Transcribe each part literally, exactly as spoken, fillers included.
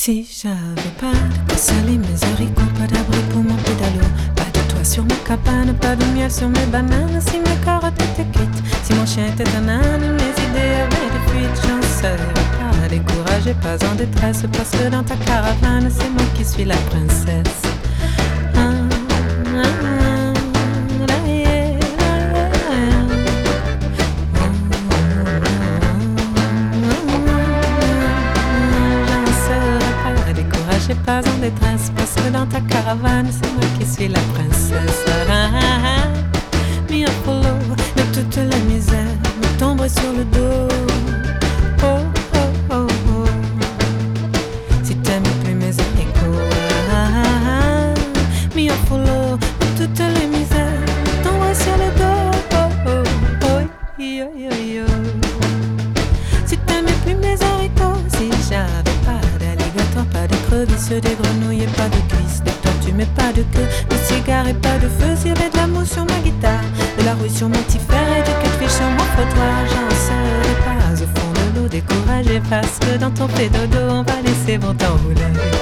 Si j'avais pas de quoi saler mes haricots, pas d'abri pour mon pédalo, pas de toit sur ma cabane, pas de miel sur mes bananes, si mes carottes étaient cuites, si mon chien était un âne, mes idées avaient des fuites, j'en serais pas découragée, pas en détresse, parce que dans ta caravane, c'est moi qui suis la princesse. Ah, ah, ah, la, yeah, la, yeah. J'ai pas en détresse parce que dans ta caravane c'est moi qui suis la princesse. Ah, ah, ah. Mi Apollo de toute la misère me tomberait sur le dos. Oh oh oh oh. Si t'aimes plus mes haricots. Ah, ah, ah. Mi Apollo de toute la misère me tomberait sur le dos. Oh oh oh yo yo yo. Si t'aimes plus mes haricots, si j'avais pas d'alligator, pas d'écrevisses, des grenouilles et pas de cuisses, des tortues mais pas de queue, de cigares et pas de feu, s'il y avait de la mousse sur ma guitare, de la rouille sur mon petit fer et du catfish sur mon frottoir, j'en serais pas au fond de l'eau découragée parce que dans ton pédodo on va laisser bon t'enrouler.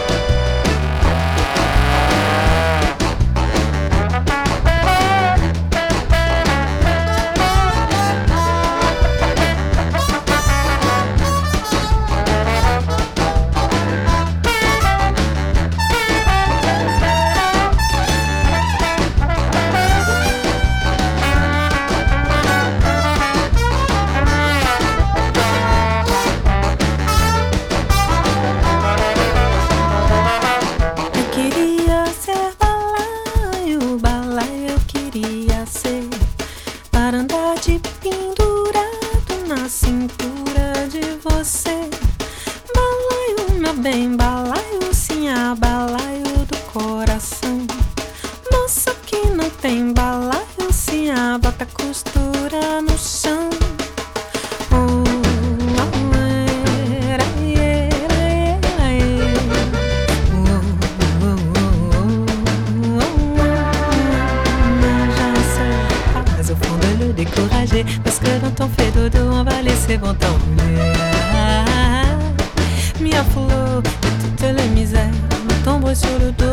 Bem balaio, sim, a balaio do coração. Moça que não tem balaio, sim, a bota costura no chão. Oh, oh, era, era, era, oh, oh, oh, oh, oh. Já sei, faz au fond de le décourager parce que dans ton fait dodo on va laisser bon temps rouler. Mi Apollo de toute la misère me tombe sur le dos.